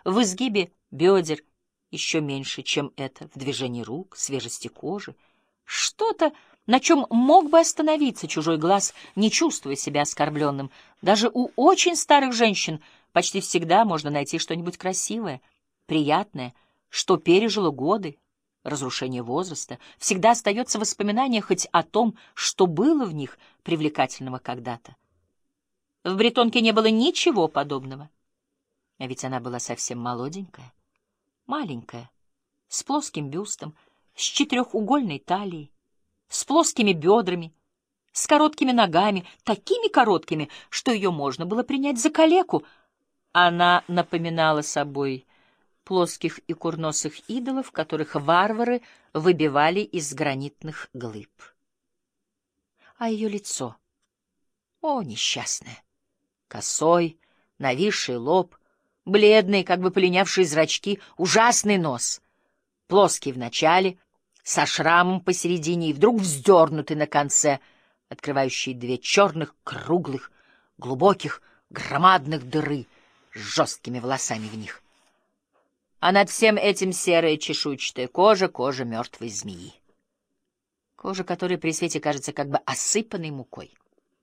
в изгибе бедер еще меньше, чем это, в движении рук, свежести кожи. Что-то, на чем мог бы остановиться чужой глаз, не чувствуя себя оскорбленным. Даже у очень старых женщин почти всегда можно найти что-нибудь красивое, приятное, что пережило годы, разрушение возраста. Всегда остается воспоминание хоть о том, что было в них привлекательного когда-то. В бретонке не было ничего подобного. А ведь она была совсем молоденькая, маленькая, с плоским бюстом, с четырехугольной талией, с плоскими бедрами, с короткими ногами, такими короткими, что ее можно было принять за калеку. Она напоминала собой плоских и курносых идолов, которых варвары выбивали из гранитных глыб. А ее лицо, о, несчастное, косой, нависший лоб, бледные, как бы полинявшие зрачки, ужасный нос, плоский в начале, со шрамом посередине и вдруг вздернутый на конце, открывающий две черных, круглых, глубоких, громадных дыры с жесткими волосами в них. А над всем этим серая чешуйчатая кожа, кожа мертвой змеи. Кожа, которая при свете кажется как бы осыпанной мукой.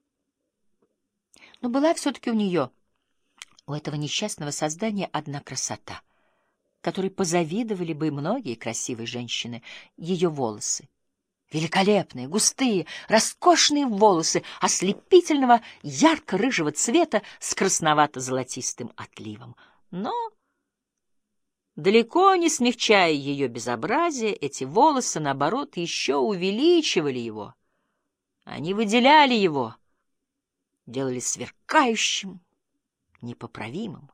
Но была все-таки у нее, у этого несчастного создания, одна красота, которой позавидовали бы многие красивые женщины, ее волосы. Великолепные, густые, роскошные волосы ослепительного ярко-рыжего цвета с красновато-золотистым отливом. Но, далеко не смягчая ее безобразие, эти волосы, наоборот, еще увеличивали его. Они выделяли его, делали сверкающим, непоправимым.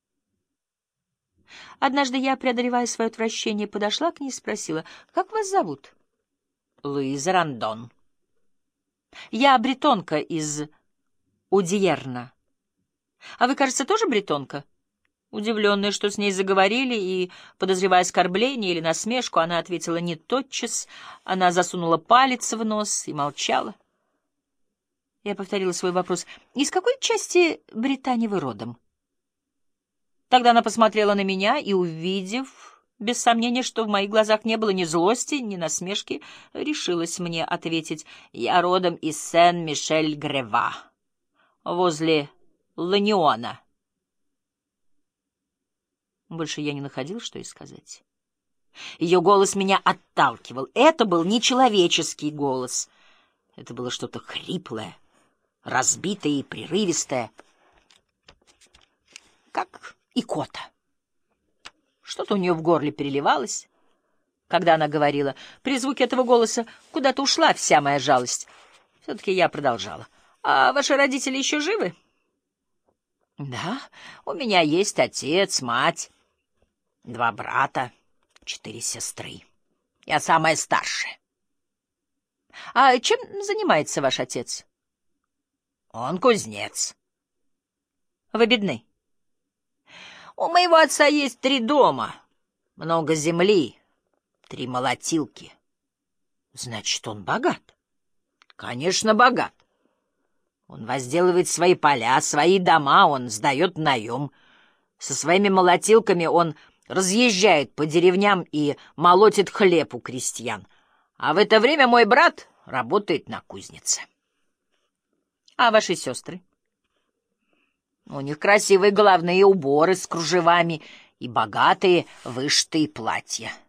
Однажды я, преодолевая свое отвращение, подошла к ней и спросила: «Как вас зовут?» «Луиза Рандон». «Я бретонка из Удиерна». «А вы, кажется, тоже бретонка?» Удивленная, что с ней заговорили, и, подозревая оскорбление или насмешку, она ответила не тотчас. Она засунула палец в нос и молчала. Я повторила свой вопрос: «Из какой части Британии вы родом?» Тогда она посмотрела на меня и, увидев, без сомнения, что в моих глазах не было ни злости, ни насмешки, решилась мне ответить: «Я родом из Сен-Мишель-Грева, возле Ланьона». Больше я не находил, что и сказать. Ее голос меня отталкивал. Это был нечеловеческий голос. Это было что-то хриплое, разбитое и прерывистое, как икота. Что-то у нее в горле переливалось, когда она говорила. При звуке этого голоса куда-то ушла вся моя жалость. Все-таки я продолжала. «А ваши родители еще живы?» «Да, у меня есть отец, мать, 2 брата, 4 сестры. Я самая старшая». «А чем занимается ваш отец?» «Он кузнец». «Вы бедны?» «У моего отца есть 3 дома, много земли, 3 молотилки». «Значит, он богат?» «Конечно, богат. Он возделывает свои поля, свои дома, он сдает наем. Со своими молотилками он разъезжает по деревням и молотит хлеб у крестьян. А в это время мой брат работает на кузнице». «А ваши сестры?» «У них красивые головные уборы с кружевами и богатые вышитые платья».